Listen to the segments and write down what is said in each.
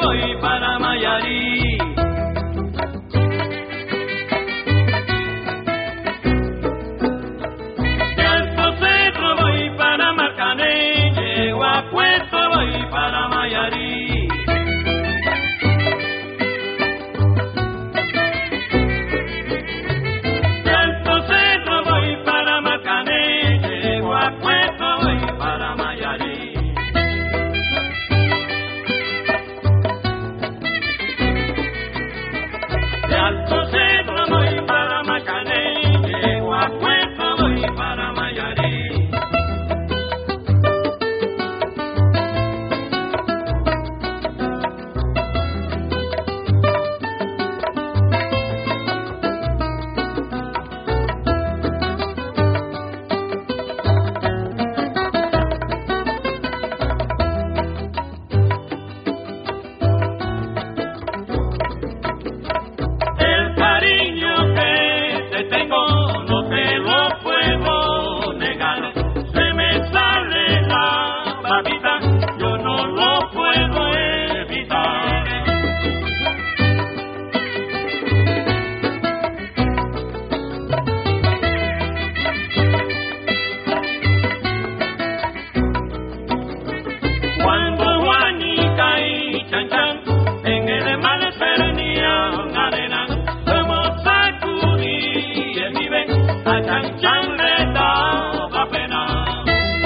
voy para Mayarí. De Alto Cerro voy para Marcané, llego a Puerto, voy para Mayarí. De Alto Cerro voy para Marcané, llego a Puerto, voy para Mayarí. De Alto Cerro voy para Marcané, llego a Puerto, voy para Mayarí. El cariño que te tengo no te lo puedo negar. Se me sale la babita, yo no lo puedo evitar. Cuando Juanica y Chan Chan en el mar espernían arena, como sacudí el vive, a Chan Chan le daba pena.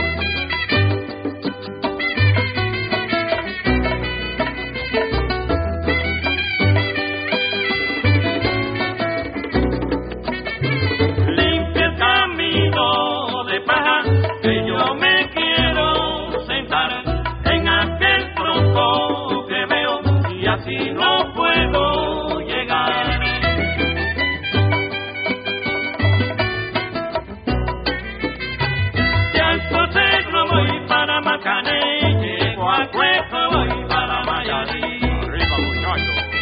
Limpia el camino de paja, que yo me quiero sentar en aquel tronco que veo y así no puedo llegar. De Alto Cerro voy para Marcané, llego a Puerto, voy para Mayarí. Arriba, muchachos.